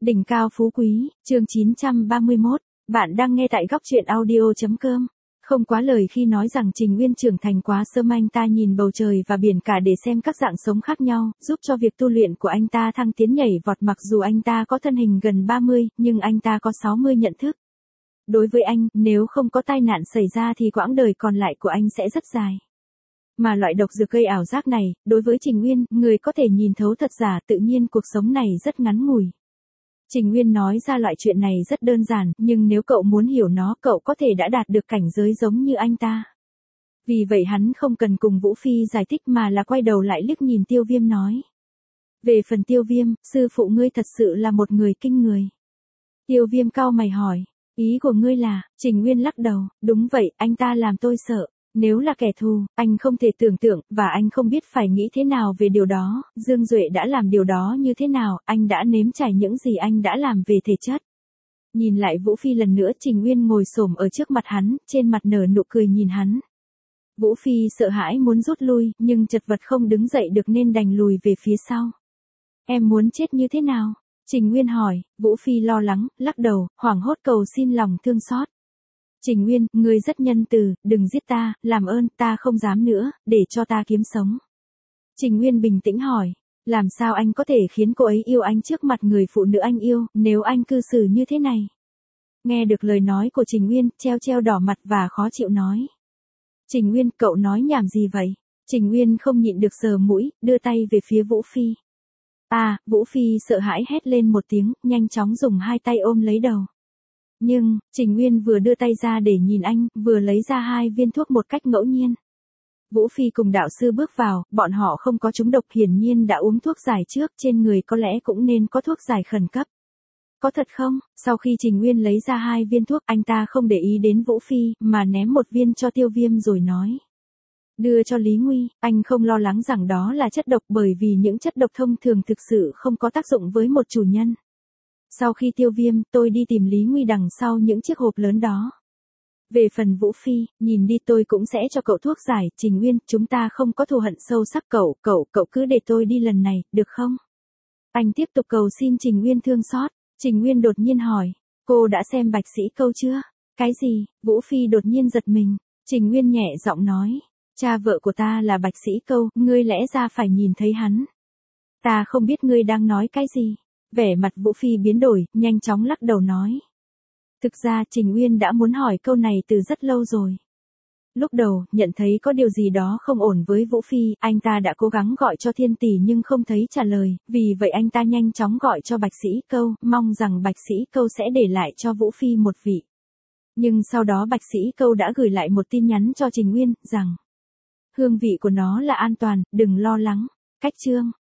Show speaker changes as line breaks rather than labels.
Đỉnh cao phú quý, chương 931, bạn đang nghe tại góc truyện audio.com. Không quá lời khi nói rằng Trình Nguyên trưởng thành quá sớm, anh ta nhìn bầu trời và biển cả để xem các dạng sống khác nhau, giúp cho việc tu luyện của anh ta thăng tiến nhảy vọt. Mặc dù anh ta có thân hình gần 30, nhưng anh ta có 60 nhận thức. Đối với anh, nếu không có tai nạn xảy ra thì quãng đời còn lại của anh sẽ rất dài. Mà loại độc dược gây ảo giác này, đối với Trình Nguyên, người có thể nhìn thấu thật giả, tự nhiên cuộc sống này rất ngắn ngủi. Trình Nguyên nói ra loại chuyện này rất đơn giản, nhưng nếu cậu muốn hiểu nó, cậu có thể đã đạt được cảnh giới giống như anh ta. Vì vậy hắn không cần cùng Vũ Phi giải thích mà là quay đầu lại liếc nhìn Tiêu Viêm nói. Về phần Tiêu Viêm, sư phụ ngươi thật sự là một người kinh người. Tiêu Viêm cau mày hỏi, ý của ngươi là? Trình Nguyên lắc đầu, đúng vậy, anh ta làm tôi sợ. Nếu là kẻ thù, anh không thể tưởng tượng, và anh không biết phải nghĩ thế nào về điều đó. Dương Duệ đã làm điều đó như thế nào, anh đã nếm trải những gì anh đã làm về thể chất. Nhìn lại Vũ Phi lần nữa, Trình Nguyên ngồi xổm ở trước mặt hắn, trên mặt nở nụ cười nhìn hắn. Vũ Phi sợ hãi muốn rút lui, nhưng chật vật không đứng dậy được nên đành lùi về phía sau. Em muốn chết như thế nào? Trình Nguyên hỏi. Vũ Phi lo lắng, lắc đầu, hoảng hốt cầu xin lòng thương xót. Trình Nguyên, ngươi rất nhân từ, đừng giết ta, làm ơn, ta không dám nữa, để cho ta kiếm sống. Trình Nguyên bình tĩnh hỏi, làm sao anh có thể khiến cô ấy yêu anh trước mặt người phụ nữ anh yêu, nếu anh cư xử như thế này? Nghe được lời nói của Trình Nguyên, treo đỏ mặt và khó chịu nói. Trình Nguyên, cậu nói nhảm gì vậy? Trình Nguyên không nhịn được sờ mũi, đưa tay về phía Vũ Phi. Vũ Phi sợ hãi hét lên một tiếng, nhanh chóng dùng hai tay ôm lấy đầu. Nhưng, Trình Nguyên vừa đưa tay ra để nhìn anh, vừa lấy ra hai viên thuốc một cách ngẫu nhiên. Vũ Phi cùng đạo sư bước vào, bọn họ không có trúng độc, hiển nhiên đã uống thuốc giải trước, trên người có lẽ cũng nên có thuốc giải khẩn cấp. Có thật không? Sau khi Trình Nguyên lấy ra hai viên thuốc, anh ta không để ý đến Vũ Phi, mà ném một viên cho Tiêu Viêm rồi nói. Đưa cho Lý Nguy, anh không lo lắng rằng đó là chất độc, bởi vì những chất độc thông thường thực sự không có tác dụng với một chủ nhân. Sau khi Tiêu Viêm, tôi đi tìm Lý Nguy đằng sau những chiếc hộp lớn đó. Về phần Vũ Phi, nhìn đi, tôi cũng sẽ cho cậu thuốc giải. Trình Nguyên, chúng ta không có thù hận sâu sắc, cậu cứ để tôi đi lần này, được không? Anh tiếp tục cầu xin Trình Nguyên thương xót. Trình Nguyên đột nhiên hỏi, cô đã xem Bạch Sĩ Câu chưa? Cái gì? Vũ Phi đột nhiên giật mình. Trình Nguyên nhẹ giọng nói, cha vợ của ta là Bạch Sĩ Câu, ngươi lẽ ra phải nhìn thấy hắn. Ta không biết ngươi đang nói cái gì. Vẻ mặt Vũ Phi biến đổi, nhanh chóng lắc đầu nói. Thực ra Trình Nguyên đã muốn hỏi câu này từ rất lâu rồi. Lúc đầu, nhận thấy có điều gì đó không ổn với Vũ Phi, anh ta đã cố gắng gọi cho Thiên Tỷ nhưng không thấy trả lời, vì vậy anh ta nhanh chóng gọi cho Bạch Sĩ Câu, mong rằng Bạch Sĩ Câu sẽ để lại cho Vũ Phi một vị. Nhưng sau đó Bạch Sĩ Câu đã gửi lại một tin nhắn cho Trình Nguyên, rằng hương vị của nó là an toàn, đừng lo lắng. Cách chương